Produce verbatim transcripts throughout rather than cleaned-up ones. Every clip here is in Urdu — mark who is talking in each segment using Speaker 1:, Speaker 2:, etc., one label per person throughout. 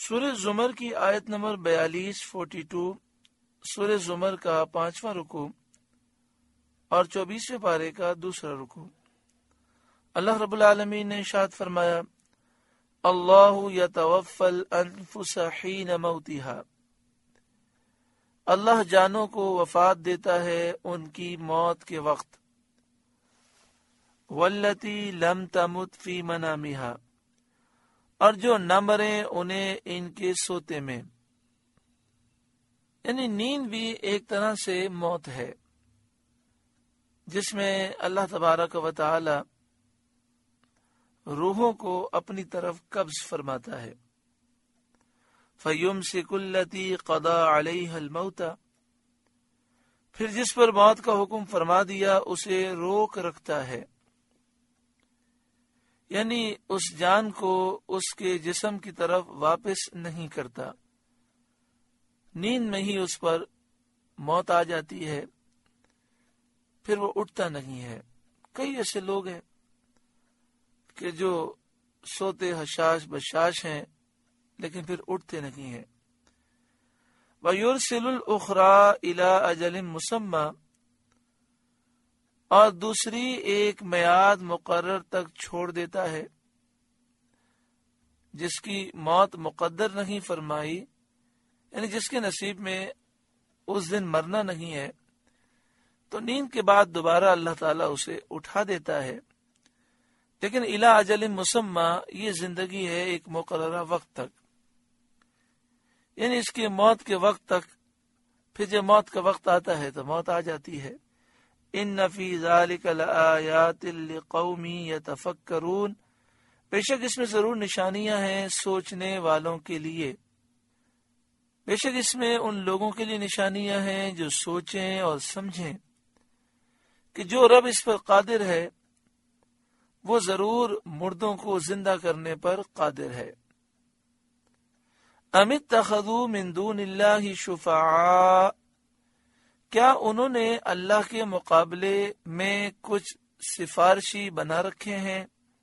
Speaker 1: سورہ زمر کی آیت نمبر بیالیس فورٹی ٹو سورہ زمر کا پانچواں رکوع اور چوبیسویں پارے کا دوسرا رکوع۔ اللہ رب العالمین نے ارشاد فرمایا، اللہ یتوفی الانفس حین موتها، اللہ جانوں کو وفات دیتا ہے ان کی موت کے وقت، والتی لم تمت فی منامها، اور جو نہ مرے انہیں ان کے سوتے میں۔ یعنی نیند بھی ایک طرح سے موت ہے جس میں اللہ تبارک و تعالی روحوں کو اپنی طرف قبض فرماتا ہے۔ فَيُمْسِكُ الَّتِي قَضَى عَلَيْهَا الْمَوْتَ، پھر جس پر موت کا حکم فرما دیا اسے روک رکھتا ہے، یعنی اس جان کو اس کے جسم کی طرف واپس نہیں کرتا، نیند میں ہی اس پر موت آ جاتی ہے، پھر وہ اٹھتا نہیں ہے۔ کئی ایسے لوگ ہیں کہ جو سوتے حشاش بشاش ہیں لیکن پھر اٹھتے نہیں ہیں۔ وَيُرْسِلُ الْأُخْرَى إِلَىٰ أَجَلٍ مُّسَمًّى، اور دوسری ایک میعاد مقرر تک چھوڑ دیتا ہے، جس کی موت مقدر نہیں فرمائی، یعنی جس کے نصیب میں اس دن مرنا نہیں ہے، تو نیند کے بعد دوبارہ اللہ تعالیٰ اسے اٹھا دیتا ہے، لیکن الی اجل مسمى، یہ زندگی ہے ایک مقررہ وقت تک، یعنی اس کی موت کے وقت تک۔ پھر جب موت کا وقت آتا ہے تو موت آ جاتی ہے۔ ان فی ذلک لآیات لقوم یتفکرون، بے شک اس میں ضرور نشانیاں ہیں سوچنے والوں کے لیے، بے شک اس میں ان لوگوں کے لیے نشانیاں ہیں جو سوچیں اور سمجھیں کہ جو رب اس پر قادر ہے وہ ضرور مردوں کو زندہ کرنے پر قادر ہے۔ ام اتخذوا من دون اللہ شفعاء، کیا انہوں نے اللہ کے مقابلے میں کچھ سفارشی بنا رکھے ہیں،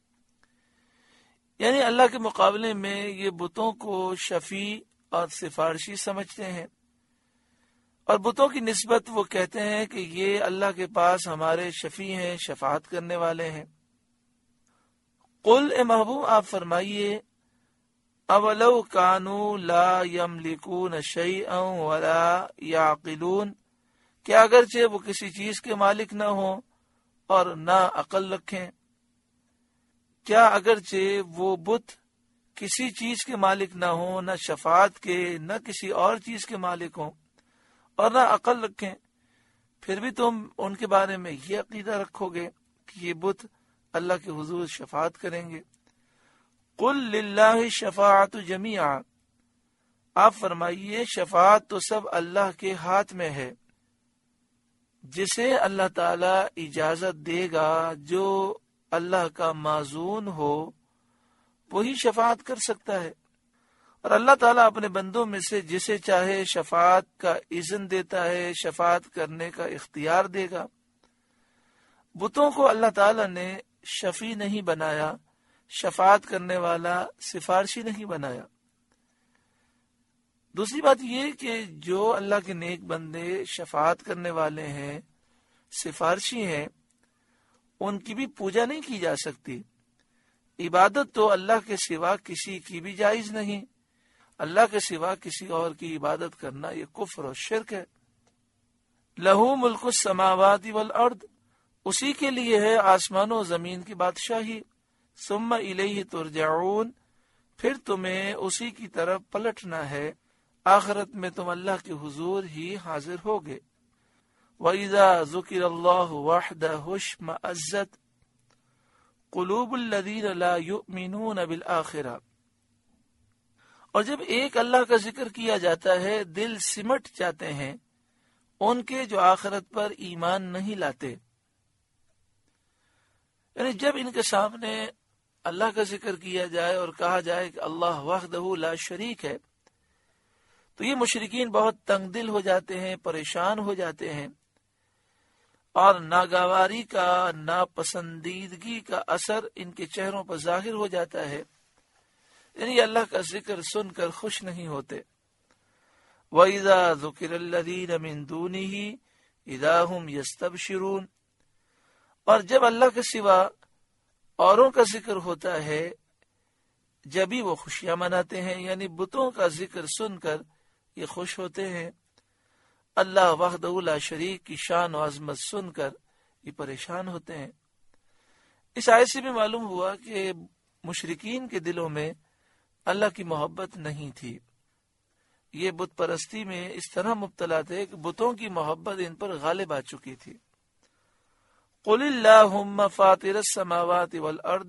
Speaker 1: یعنی اللہ کے مقابلے میں یہ بتوں کو شفیع اور سفارشی سمجھتے ہیں، اور بتوں کی نسبت وہ کہتے ہیں کہ یہ اللہ کے پاس ہمارے شفیع ہیں، شفاعت کرنے والے ہیں۔ قل اے محبوب آپ فرمائیے، اولو کانوا لا یملکون شیئا ولا یعقلون، کہ اگرچہ وہ کسی چیز کے مالک نہ ہوں اور نہ عقل رکھیں، کیا اگرچہ وہ بت کسی چیز کے مالک نہ ہوں، نہ شفاعت کے، نہ کسی اور چیز کے مالک ہوں اور نہ عقل رکھیں، پھر بھی تم ان کے بارے میں یہ عقیدہ رکھو گے کہ یہ بت اللہ کے حضور شفاعت کریں گے؟ قل للہ الشفاعۃ جمیعا، آپ فرمائیے شفاعت تو سب اللہ کے ہاتھ میں ہے، جسے اللہ تعالی اجازت دے گا، جو اللہ کا معزون ہو وہی شفاعت کر سکتا ہے، اور اللہ تعالیٰ اپنے بندوں میں سے جسے چاہے شفاعت کا اذن دیتا ہے، شفاعت کرنے کا اختیار دے گا۔ بتوں کو اللہ تعالیٰ نے شفیع نہیں بنایا، شفاعت کرنے والا سفارشی نہیں بنایا۔ دوسری بات یہ کہ جو اللہ کے نیک بندے شفاعت کرنے والے ہیں، سفارشی ہیں، ان کی بھی پوجا نہیں کی جا سکتی۔ عبادت تو اللہ کے سوا کسی کی بھی جائز نہیں، اللہ کے سوا کسی اور کی عبادت کرنا یہ کفر و شرک ہے۔ لہو ملک السماوات والارض، اسی کے لیے ہے آسمان و زمین کی بادشاہی، ثم الیہ ترجعون، پھر تمہیں اسی کی طرف پلٹنا ہے، آخرت میں تم اللہ کے حضور ہی حاضر ہوگے۔ وَإِذَا ذُكِرَ اللَّهُ وَحْدَهُ اشْمَأَزَّتْ قُلُوبُ الَّذِينَ لَا يُؤْمِنُونَ بِالْآخِرَةِ، اور جب ایک اللہ کا ذکر کیا جاتا ہے دل سمٹ جاتے ہیں ان کے جو آخرت پر ایمان نہیں لاتے، یعنی جب ان کے سامنے اللہ کا ذکر کیا جائے اور کہا جائے کہ اللہ وحدہ لا شریک ہے، تو یہ مشرکین بہت تنگ دل ہو جاتے ہیں، پریشان ہو جاتے ہیں، اور ناگواری کا، ناپسندیدگی کا اثر ان کے چہروں پر ظاہر ہو جاتا ہے یعنی اللہ کا ذکر سن کر خوش نہیں ہوتے۔ وَإِذَا ذُكِرَ الَّذِينَ مِن دُونِهِ إِذَا هُمْ يَسْتَبْشِرُونَ، اور جب اللہ کے سوا اوروں کا ذکر ہوتا ہے جبھی وہ خوشیاں مناتے ہیں، یعنی بتوں کا ذکر سن کر یہ خوش ہوتے ہیں۔ اللہ وحدہ لا شریک کی شان و عظمت سن کر یہ پریشان ہوتے ہیں۔ اس آیت سے بھی معلوم ہوا کہ مشرکین کے دلوں میں اللہ کی محبت نہیں تھی، یہ بت پرستی میں اس طرح مبتلا تھے کہ بتوں کی محبت ان پر غالب آ چکی تھی۔ قل اللہم فاطر السماوات والارض،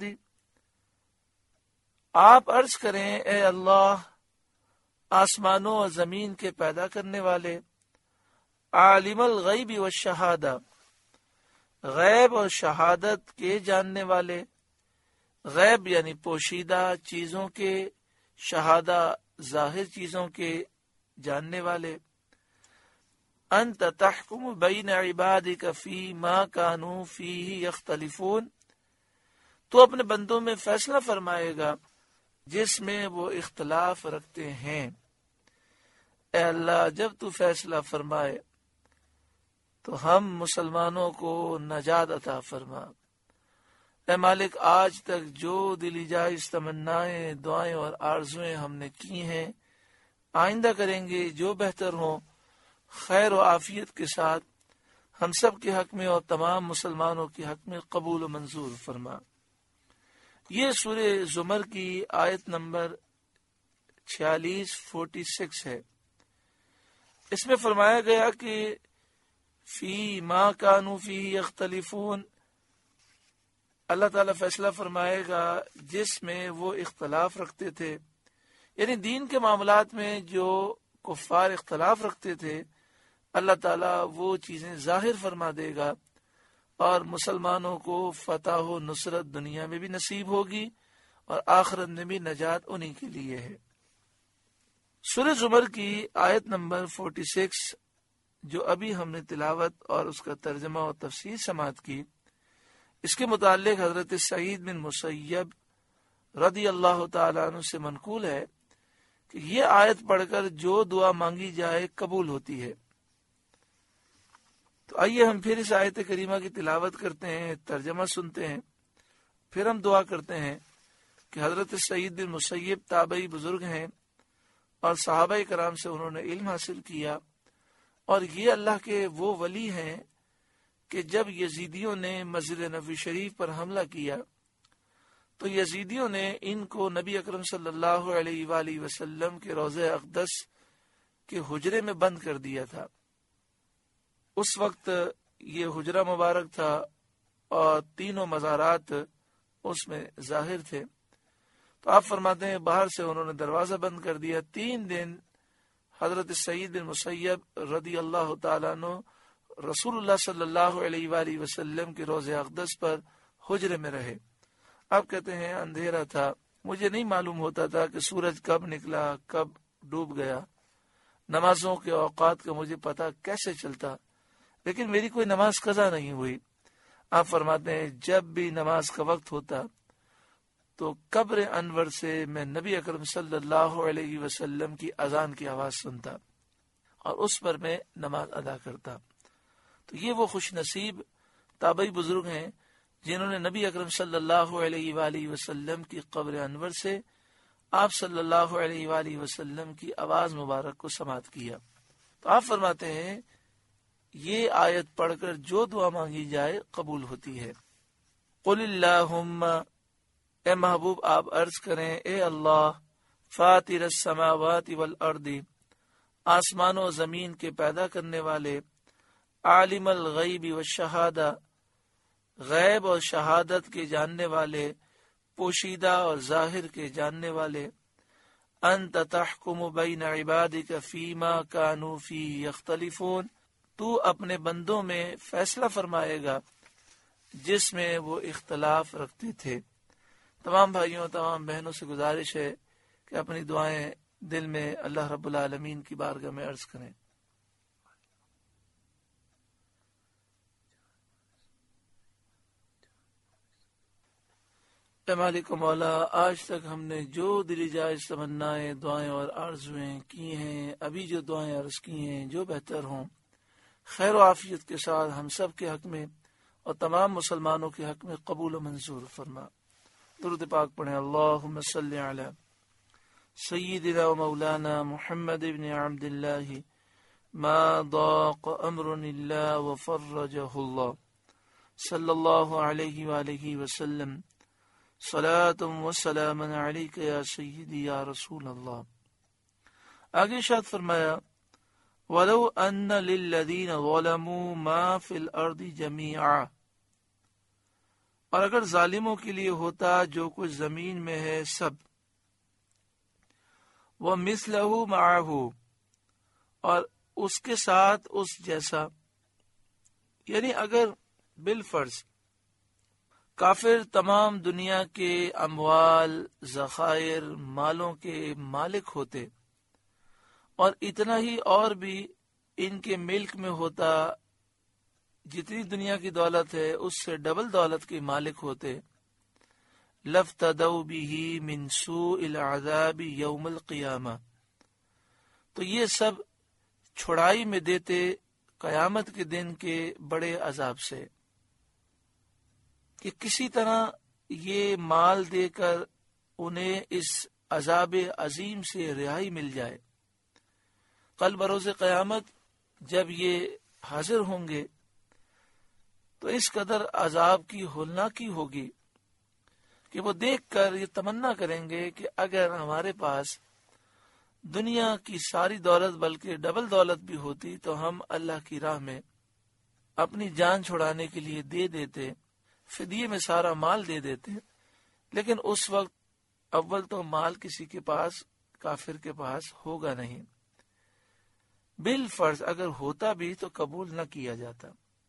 Speaker 1: آپ عرض کریں اے اللہ آسمانوں اور زمین کے پیدا کرنے والے، عالم الغیب والشہادہ، غیب اور شہادت کے جاننے والے، غیب یعنی پوشیدہ چیزوں کے، شہادہ ظاہر چیزوں کے جاننے والے۔ انت تحکم بین عبادک فی ما کانوا فیہ یختلفون، تو اپنے بندوں میں فیصلہ فرمائے گا جس میں وہ اختلاف رکھتے ہیں۔ اے اللہ جب تو فیصلہ فرمائے تو ہم مسلمانوں کو نجات عطا فرما۔ اے مالک آج تک جو دلی جائز تمنائیں، دعائیں اور آرزویں ہم نے کی ہیں، آئندہ کریں گے جو بہتر ہوں، خیر و عافیت کے ساتھ ہم سب کے حق میں اور تمام مسلمانوں کے حق میں قبول و منظور فرما۔ یہ سورہ زمر کی آیت نمبر چھیالیس فورٹی سکس ہے۔ اس میں فرمایا گیا کہ فی ما کانوا فیہ یختلفون، اللہ تعالیٰ فیصلہ فرمائے گا جس میں وہ اختلاف رکھتے تھے، یعنی دین کے معاملات میں جو کفار اختلاف رکھتے تھے اللہ تعالیٰ وہ چیزیں ظاہر فرما دے گا اور مسلمانوں کو فتح و نصرت دنیا میں بھی نصیب ہوگی اور آخرت میں بھی نجات انہی کے لیے ہے۔ سورہ زمر کی آیت نمبر فورٹی سکس جو ابھی ہم نے تلاوت اور اس کا ترجمہ اور تفسیر سماعت کی، اس کے متعلق حضرت سعید بن مسیب رضی اللہ تعالیٰ عنہ سے منقول ہے کہ یہ آیت پڑھ کر جو دعا مانگی جائے قبول ہوتی ہے۔ تو آئیے ہم پھر اس آیت کریمہ کی تلاوت کرتے ہیں، ترجمہ سنتے ہیں، پھر ہم دعا کرتے ہیں کہ حضرت سعید بن مسیب تابعی بزرگ ہیں اور صحابہ کرام سے انہوں نے علم حاصل کیا، اور یہ اللہ کے وہ ولی ہیں کہ جب یزیدیوں نے مسجد نبوی شریف پر حملہ کیا تو یزیدیوں نے ان کو نبی اکرم صلی اللہ علیہ وآلہ وسلم کے روضہ اقدس کے حجرے میں بند کر دیا تھا۔ اس وقت یہ حجرہ مبارک تھا اور تینوں مزارات اس میں ظاہر تھے، تو آپ فرماتے ہیں باہر سے انہوں نے دروازہ بند کر دیا۔ تین دن حضرت سعید بن مسیب رضی اللہ تعالیٰ عنہ رسول اللہ صلی اللہ علیہ وآلہ وسلم کے روضہ اقدس پر حجرے میں رہے۔ آپ کہتے ہیں اندھیرا تھا، مجھے نہیں معلوم ہوتا تھا کہ سورج کب نکلا کب ڈوب گیا، نمازوں کے اوقات کا مجھے پتہ کیسے چلتا، لیکن میری کوئی نماز قضا نہیں ہوئی۔ آپ فرماتے ہیں جب بھی نماز کا وقت ہوتا تو قبر انور سے میں نبی اکرم صلی اللہ علیہ وسلم کی اذان کی آواز سنتا اور اس پر میں نماز ادا کرتا۔ تو یہ وہ خوش نصیب تابعی بزرگ ہیں جنہوں نے نبی اکرم صلی اللہ علیہ وآلہ وسلم کی قبر انور سے آپ صلی اللہ علیہ وآلہ وسلم کی آواز مبارک کو سماعت کیا۔ تو آپ فرماتے ہیں یہ آیت پڑھ کر جو دعا مانگی جائے قبول ہوتی ہے۔ قل اللہم، اے محبوب آپ عرض کریں اے اللہ فاطر السماوات والارض، آسمان و زمین کے پیدا کرنے والے، عالم الغیب والشہادہ، غیب اور شہادت کے جاننے والے، پوشیدہ اور ظاہر کے جاننے والے، انت تحکم بین عبادک فیما کانوا فیہ یختلفون، تو اپنے بندوں میں فیصلہ فرمائے گا جس میں وہ اختلاف رکھتے تھے۔ تمام بھائیوں تمام بہنوں سے گزارش ہے کہ اپنی دعائیں دل میں اللہ رب العالمین کی بارگاہ میں عرض کریں۔ اے مالک و مولا، آج تک ہم نے جو دلی جائز تمنائیں، دعائیں اور آرزویں کی ہیں، ابھی جو دعائیں عرض کی ہیں، جو بہتر ہوں، خیر و عافیت کے ساتھ ہم سب کے حق میں اور تمام مسلمانوں کے حق میں قبول و منظور فرما۔ درود پاک پڑھیں۔ اللہم صلی علی سیدنا و مولانا محمد بن عبد اللہ ما ضاق امر اللہ وفرجہ اللہ صلی اللہ علیہ وآلہ وسلم صلاۃ و سلام علیک یا سیدی یا رسول اللہ۔ آگے ارشاد فرمایا وَلَوْ أَنَّ لِلَّذِينَ ظَلَمُوا مَا فِي الْأَرْضِ جَمِيعًا، اور اگر ظالموں کے لیے ہوتا جو کچھ زمین میں ہے سب، وَمِثْلَهُ مَعَهُ، اور اس کے ساتھ اس جیسا، یعنی اگر بالفرض کافر تمام دنیا کے اموال، ذخائر، مالوں کے مالک ہوتے اور اتنا ہی اور بھی ان کے ملک میں ہوتا، جتنی دنیا کی دولت ہے اس سے ڈبل دولت کے مالک ہوتے، لَافْتَدَوْا بِهِ مِنْ سُوءِ الْعَذَابِ يَوْمَ الْقِيَامَةِ، تو یہ سب چھڑائی میں دیتے قیامت کے دن کے بڑے عذاب سے، کہ کسی طرح یہ مال دے کر انہیں اس عذاب عظیم سے رہائی مل جائے۔ کل بروز قیامت جب یہ حاضر ہوں گے تو اس قدر عذاب کی ہولناکی ہوگی کہ وہ دیکھ کر یہ تمنا کریں گے کہ اگر ہمارے پاس دنیا کی ساری دولت بلکہ ڈبل دولت بھی ہوتی تو ہم اللہ کی راہ میں اپنی جان چھڑانے کے لیے دے دیتے، فدیے میں سارا مال دے دیتے، لیکن اس وقت اول تو مال کسی کے پاس، کافر کے پاس ہوگا نہیں، بالفرض اگر ہوتا بھی تو قبول نہ کیا جاتا۔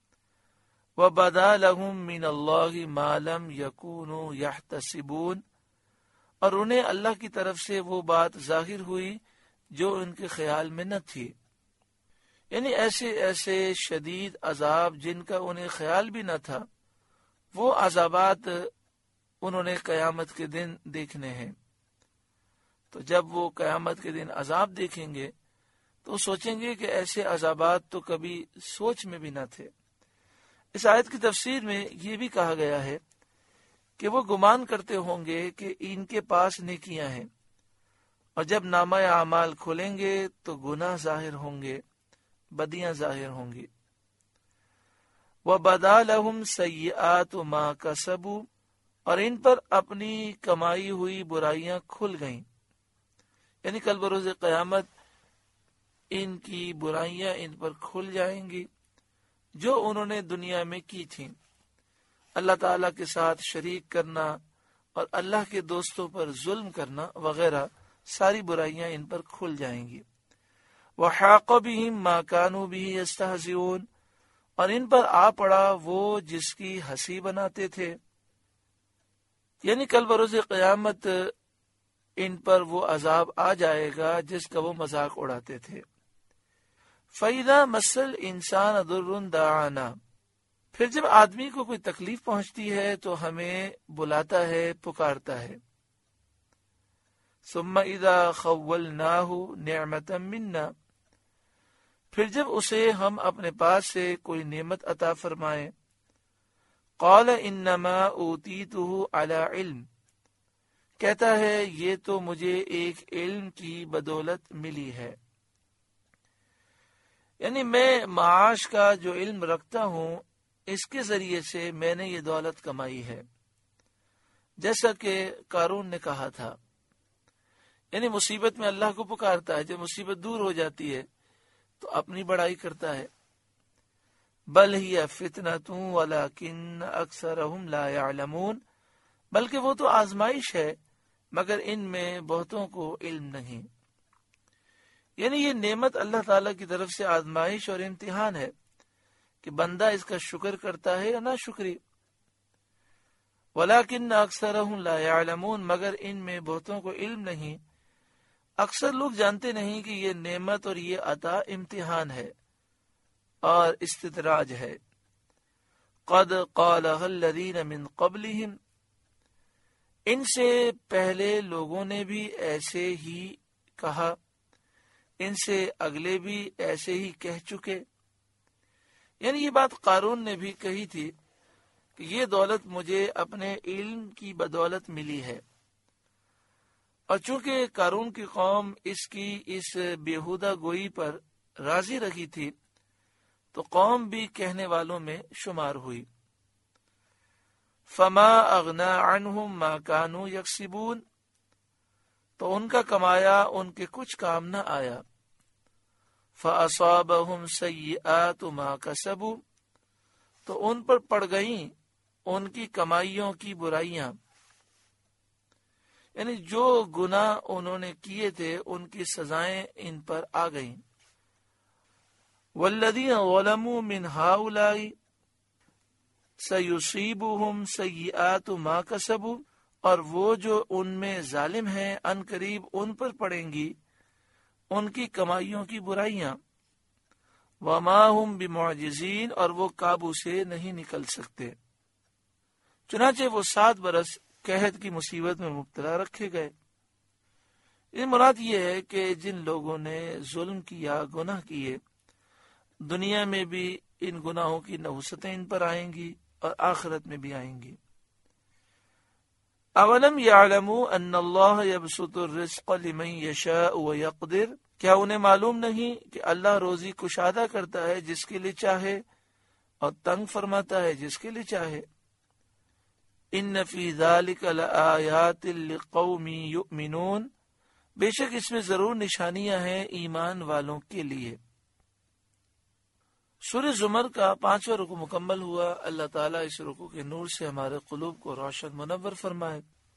Speaker 1: وَبَدَا لَهُم مِّنَ اللَّهِ مَا لَمْ يَكُونُوا يَحْتَسِبُونَ، اور انہیں اللہ کی طرف سے وہ بات ظاہر ہوئی جو ان کے خیال میں نہ تھی، یعنی ایسے ایسے شدید عذاب جن کا انہیں خیال بھی نہ تھا، وہ عذابات انہوں نے قیامت کے دن دیکھنے ہیں۔ تو جب وہ قیامت کے دن عذاب دیکھیں گے تو سوچیں گے کہ ایسے عذابات تو کبھی سوچ میں بھی نہ تھے۔ اس آیت کی تفسیر میں یہ بھی کہا گیا ہے کہ وہ گمان کرتے ہوں گے کہ ان کے پاس نیکیاں ہیں، اور جب نامہ اعمال کھولیں گے تو گناہ ظاہر ہوں گے، بدیاں ظاہر ہوں گی۔ وَبَدَا لَهُمْ سَيِّئَاتُ مَا كَسَبُوا، اور ان پر اپنی کمائی ہوئی برائیاں کھل گئیں، یعنی کل بروز قیامت ان کی برائیاں ان پر کھل جائیں گی جو انہوں نے دنیا میں کی تھیں، اللہ تعالیٰ کے ساتھ شریک کرنا اور اللہ کے دوستوں پر ظلم کرنا وغیرہ ساری برائیاں ان پر کھل جائیں گی۔ وَحَاقَ بِهِم مَا كَانُوا بِهِ يَسْتَهْزِئُونَ، اور ان پر آ پڑا وہ جس کی ہنسی بناتے تھے، یعنی کل بروز قیامت ان پر وہ عذاب آ جائے گا جس کا وہ مذاق اڑاتے تھے۔ فَإِذَا مَسَّ الْإِنسَانَ ضُرٌّ دَعَانَا، پھر جب آدمی کو کوئی تکلیف پہنچتی ہے تو ہمیں بلاتا ہے، پکارتا ہے۔ ثُمَّ إِذَا خَوَّلْنَاهُ نِعْمَةً مِنَّا، پھر جب اسے ہم اپنے پاس سے کوئی نعمت عطا فرمائیں، قَالَ إِنَّمَا أُوتِيتُهُ عَلَى عِلْمٍ، کہتا ہے یہ تو مجھے ایک علم کی بدولت ملی ہے، یعنی میں معاش کا جو علم رکھتا ہوں اس کے ذریعے سے میں نے یہ دولت کمائی ہے، جیسا کہ قارون نے کہا تھا، یعنی مصیبت میں اللہ کو پکارتا ہے، جب مصیبت دور ہو جاتی ہے تو اپنی بڑائی کرتا ہے۔ بل ہی فتنۃ ولکن اکثرہم لا یعلمون، بلکہ وہ تو آزمائش ہے مگر ان میں بہتوں کو علم نہیں، یعنی یہ نعمت اللہ تعالیٰ کی طرف سے آزمائش اور امتحان ہے کہ بندہ اس کا شکر کرتا ہے یا نہ شکری۔ ولیکن اکثرہم لا یعلمون، مگر ان میں بہتوں کو علم نہیں، اکثر لوگ جانتے نہیں کہ یہ نعمت اور یہ عطا امتحان ہے اور استدراج ہے۔ قد قالها الذین من قبلہم، ان سے پہلے لوگوں نے بھی ایسے ہی کہا، ان سے اگلے بھی ایسے ہی کہہ چکے. یعنی یہ بات قارون نے بھی کہی تھی کہ یہ دولت مجھے اپنے علم کی بدولت ملی ہے. اور چونکہ قارون کی قوم اس کی اس بیہودہ گوئی پر راضی رہی تھی تو قوم بھی کہنے والوں میں شمار ہوئی. فما اغنا عنہم ما کانوا یکسبون، تو ان کا کمایا ان کے کچھ کام نہ آیا. فاصابہم سیئات ما کسبوا، تو ان پر پڑ گئیں ان کی کمائیوں کی برائیاں، یعنی جو گناہ انہوں نے کیے تھے ان کی سزائیں ان پر آ گئیں. والذین ظلموا من ہؤلاء سیصیبہم سیئات ما کسبوا، اور وہ جو ان میں ظالم ہیں ان قریب ان پر پڑیں گی ان کی کمائیوں کی برائیاں. وما ہم بمعجزین، اور وہ قابو سے نہیں نکل سکتے. چنانچہ وہ سات برس قحط کی مصیبت میں مبتلا رکھے گئے. یہ مراد یہ ہے کہ جن لوگوں نے ظلم کیا، گناہ کیے، دنیا میں بھی ان گناہوں کی نحوستیں ان پر آئیں گی اور آخرت میں بھی آئیں گی. اولم یعلموا ان اللہ یبسط الرزق لمن یشاء ویقدر، کیا انہیں معلوم نہیں کہ اللہ روزی کشادہ کرتا ہے جس کے لیے چاہے اور تنگ فرماتا ہے جس کے لیے چاہے. ان فی ذلک لآیات لقوم یؤمنون، بے شک اس میں ضرور نشانیاں ہیں ایمان والوں کے لیے. سورہ زمر کا پانچواں رکوع مکمل ہوا. اللہ تعالیٰ اس رکوع کے نور سے ہمارے قلوب کو روشن منور فرمائے.